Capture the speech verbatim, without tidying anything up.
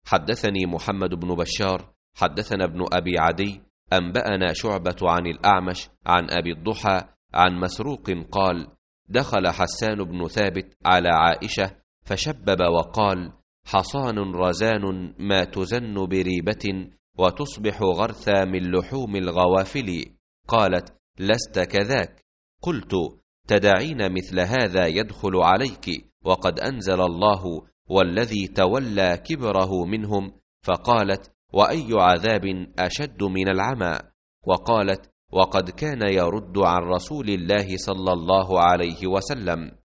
حدثني محمد بن بشار حدثنا ابن أبي عدي أنبأنا شعبة عن الأعمش عن أبي الضحى عن مسروق قال: دخل حسان بن ثابت على عائشة فشبب وقال: حصان رزان ما تزن بريبة وتصبح غرثا من لحوم الغوافل. قالت: لست كذاك. قلت: تدعين مثل هذا يدخل عليك وقد أنزل الله والذي تولى كبره منهم. فقالت: وأي عذاب أشد من العمى؟ وقالت: وقد كان يرد عن رسول الله صلى الله عليه وسلم.